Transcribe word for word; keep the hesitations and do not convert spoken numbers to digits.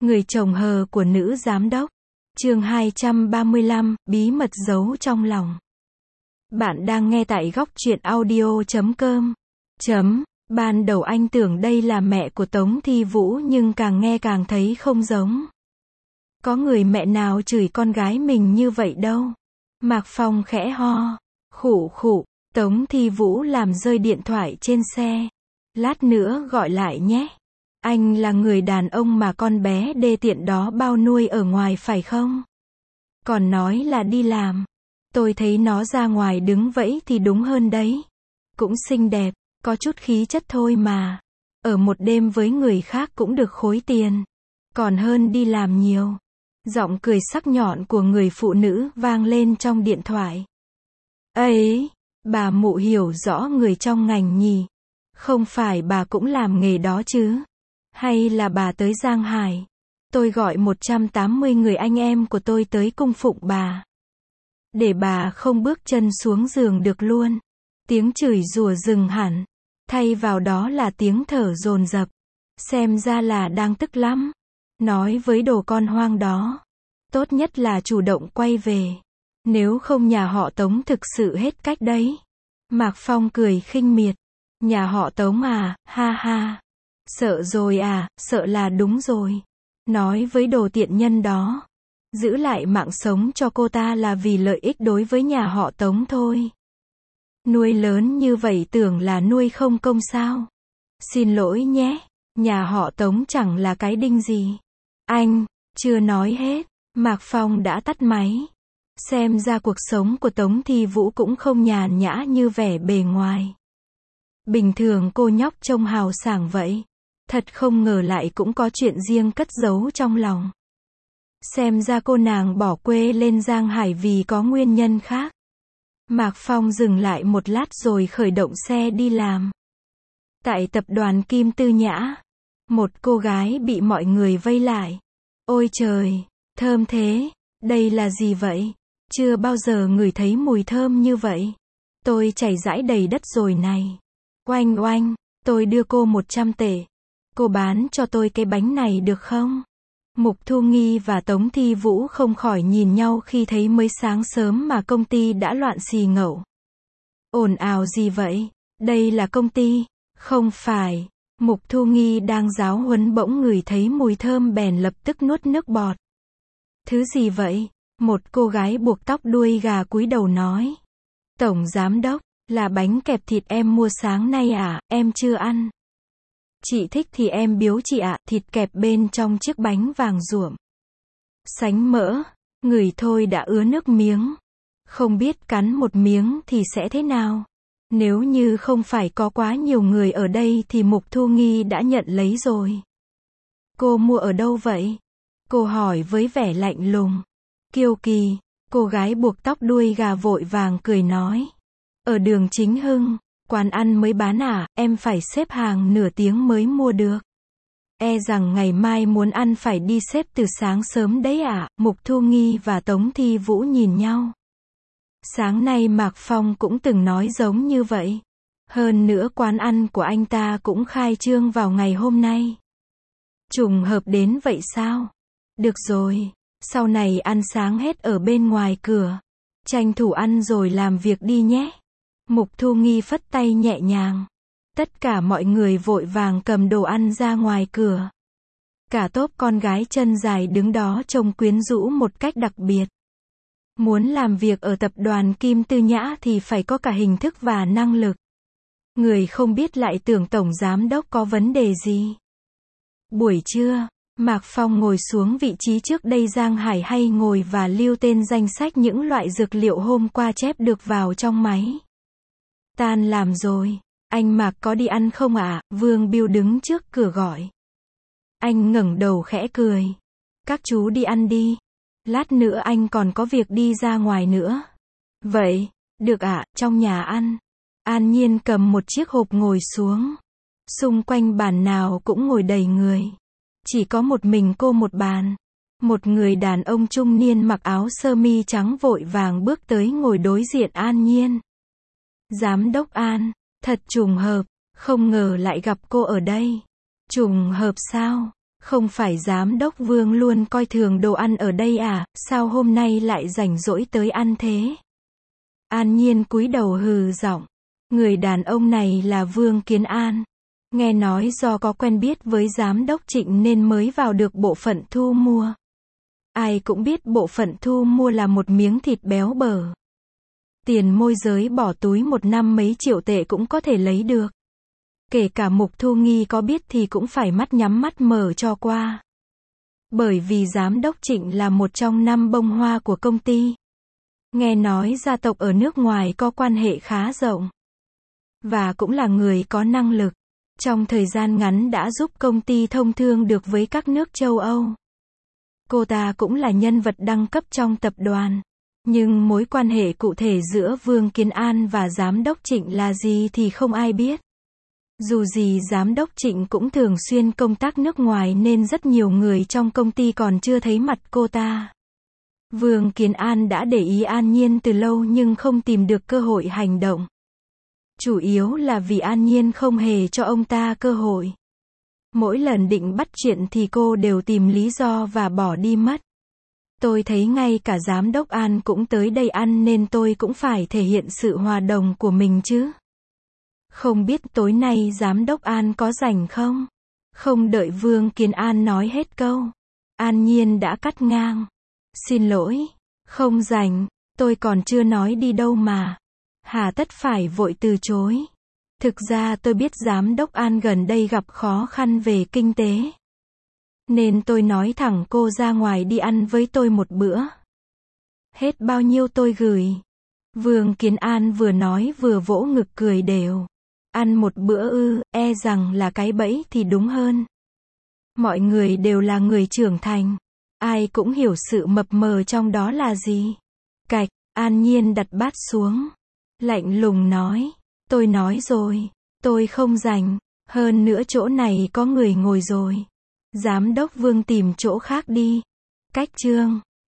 Người chồng hờ của nữ giám đốc. Chương hai trăm ba mươi lăm, bí mật giấu trong lòng. Bạn đang nghe tại góc truyện audio chấm com. Chấm, ban đầu anh tưởng đây là mẹ của Tống Thi Vũ nhưng càng nghe càng thấy không giống. Có người mẹ nào chửi con gái mình như vậy đâu. Mạc Phong khẽ ho, khụ khụ, Tống Thi Vũ làm rơi điện thoại trên xe. Lát nữa gọi lại nhé. Anh là người đàn ông mà con bé đê tiện đó bao nuôi ở ngoài phải không? Còn nói là đi làm. Tôi thấy nó ra ngoài đứng vẫy thì đúng hơn đấy. Cũng xinh đẹp, có chút khí chất thôi mà. Ở một đêm với người khác cũng được khối tiền. Còn hơn đi làm nhiều. Giọng cười sắc nhọn của người phụ nữ vang lên trong điện thoại. Ấy, bà mụ hiểu rõ người trong ngành nhỉ? Không phải bà cũng làm nghề đó chứ? Hay là bà tới Giang Hải? Tôi gọi một trăm tám mươi người anh em của tôi tới cung phụng bà. Để bà không bước chân xuống giường được luôn. Tiếng chửi rủa dừng hẳn. Thay vào đó là tiếng thở dồn dập. Xem ra là đang tức lắm. Nói với đồ con hoang đó. Tốt nhất là chủ động quay về. Nếu không nhà họ Tống thực sự hết cách đấy. Mạc Phong cười khinh miệt. Nhà họ Tống à, ha ha. Sợ rồi à, sợ là đúng rồi. Nói với đồ tiện nhân đó. Giữ lại mạng sống cho cô ta là vì lợi ích đối với nhà họ Tống thôi. Nuôi lớn như vậy tưởng là nuôi không công sao? Xin lỗi nhé, nhà họ Tống chẳng là cái đinh gì. Anh, chưa nói hết, Mạc Phong đã tắt máy. Xem ra cuộc sống của Tống Thi Vũ cũng không nhàn nhã như vẻ bề ngoài. Bình thường cô nhóc trông hào sảng vậy. Thật không ngờ lại cũng có chuyện riêng cất giấu trong lòng. Xem ra cô nàng bỏ quê lên Giang Hải vì có nguyên nhân khác. Mạc Phong dừng lại một lát rồi khởi động xe đi làm. Tại tập đoàn Kim Tư Nhã, một cô gái bị mọi người vây lại. Ôi trời, thơm thế, đây là gì vậy? Chưa bao giờ ngửi thấy mùi thơm như vậy. Tôi chảy rãi đầy đất rồi này. Oanh oanh, tôi đưa cô một trăm tệ. Cô bán cho tôi cái bánh này được không? Mục Thu Nghi và Tống Thi Vũ không khỏi nhìn nhau khi thấy mới sáng sớm mà công ty đã loạn xì ngẩu. Ồn ào gì vậy? Đây là công ty? Không phải. Mục Thu Nghi đang giáo huấn bỗng ngửi thấy mùi thơm bèn lập tức nuốt nước bọt. Thứ gì vậy? Một cô gái buộc tóc đuôi gà cúi đầu nói. Tổng giám đốc, là bánh kẹp thịt em mua sáng nay à, em chưa ăn. Chị thích thì em biếu chị ạ, thịt kẹp bên trong chiếc bánh vàng ruộm. Sánh mỡ, ngửi thôi đã ứa nước miếng. Không biết cắn một miếng thì sẽ thế nào. Nếu như không phải có quá nhiều người ở đây thì Mục Thu Nghi đã nhận lấy rồi. Cô mua ở đâu vậy? Cô hỏi với vẻ lạnh lùng. Kiêu kỳ, cô gái buộc tóc đuôi gà vội vàng cười nói. Ở đường Chính Hưng. Quán ăn mới bán à, em phải xếp hàng nửa tiếng mới mua được. E rằng ngày mai muốn ăn phải đi xếp từ sáng sớm đấy à, Mục Thu Nghi và Tống Thi Vũ nhìn nhau. Sáng nay Mạc Phong cũng từng nói giống như vậy. Hơn nữa quán ăn của anh ta cũng khai trương vào ngày hôm nay. Trùng hợp đến vậy sao? Được rồi, sau này ăn sáng hết ở bên ngoài cửa. Tranh thủ ăn rồi làm việc đi nhé. Mục Thu Nghi phất tay nhẹ nhàng. Tất cả mọi người vội vàng cầm đồ ăn ra ngoài cửa. Cả tốp con gái chân dài đứng đó trông quyến rũ một cách đặc biệt. Muốn làm việc ở tập đoàn Kim Tư Nhã thì phải có cả hình thức và năng lực. Người không biết lại tưởng tổng giám đốc có vấn đề gì. Buổi trưa, Mạc Phong ngồi xuống vị trí trước đây Giang Hải hay ngồi và lưu tên danh sách những loại dược liệu hôm qua chép được vào trong máy. Tan làm rồi, anh Mạc có đi ăn không ạ? Vương Biêu đứng trước cửa gọi. Anh ngẩng đầu khẽ cười. Các chú đi ăn đi. Lát nữa anh còn có việc đi ra ngoài nữa. Vậy, được ạ, trong nhà ăn. An Nhiên cầm một chiếc hộp ngồi xuống. Xung quanh bàn nào cũng ngồi đầy người. Chỉ có một mình cô một bàn. Một người đàn ông trung niên mặc áo sơ mi trắng vội vàng bước tới ngồi đối diện An Nhiên. Giám đốc An, thật trùng hợp, không ngờ lại gặp cô ở đây. Trùng hợp sao? Không phải giám đốc Vương luôn coi thường đồ ăn ở đây à, sao hôm nay lại rảnh rỗi tới ăn thế? An Nhiên cúi đầu hừ giọng. Người đàn ông này là Vương Kiến An. Nghe nói do có quen biết với giám đốc Trịnh nên mới vào được bộ phận thu mua. Ai cũng biết bộ phận thu mua là một miếng thịt béo bở. Tiền môi giới bỏ túi một năm mấy triệu tệ cũng có thể lấy được. Kể cả Mục Thu Nghi có biết thì cũng phải mắt nhắm mắt mở cho qua. Bởi vì giám đốc Trịnh là một trong năm bông hoa của công ty. Nghe nói gia tộc ở nước ngoài có quan hệ khá rộng. Và cũng là người có năng lực. Trong thời gian ngắn đã giúp công ty thông thương được với các nước châu Âu. Cô ta cũng là nhân vật đẳng cấp trong tập đoàn. Nhưng mối quan hệ cụ thể giữa Vương Kiến An và giám đốc Trịnh là gì thì không ai biết. Dù gì giám đốc Trịnh cũng thường xuyên công tác nước ngoài nên rất nhiều người trong công ty còn chưa thấy mặt cô ta. Vương Kiến An đã để ý An Nhiên từ lâu nhưng không tìm được cơ hội hành động. Chủ yếu là vì An Nhiên không hề cho ông ta cơ hội. Mỗi lần định bắt chuyện thì cô đều tìm lý do và bỏ đi mất. Tôi thấy ngay cả giám đốc An cũng tới đây ăn nên tôi cũng phải thể hiện sự hòa đồng của mình chứ. Không biết tối nay giám đốc An có rảnh không? Không đợi Vương Kiến An nói hết câu. An Nhiên đã cắt ngang. Xin lỗi, không rảnh, tôi còn chưa nói đi đâu mà. Hà tất phải vội từ chối. Thực ra tôi biết giám đốc An gần đây gặp khó khăn về kinh tế. Nên tôi nói thẳng cô ra ngoài đi ăn với tôi một bữa. Hết bao nhiêu tôi gửi. Vương Kiến An vừa nói vừa vỗ ngực cười đều. Ăn một bữa ư, e rằng là cái bẫy thì đúng hơn. Mọi người đều là người trưởng thành. Ai cũng hiểu sự mập mờ trong đó là gì. Cạch, An Nhiên đặt bát xuống. Lạnh lùng nói. Tôi nói rồi, tôi không rảnh. Hơn nữa chỗ này có người ngồi rồi. Giám đốc Vương tìm chỗ khác đi. Cách chương.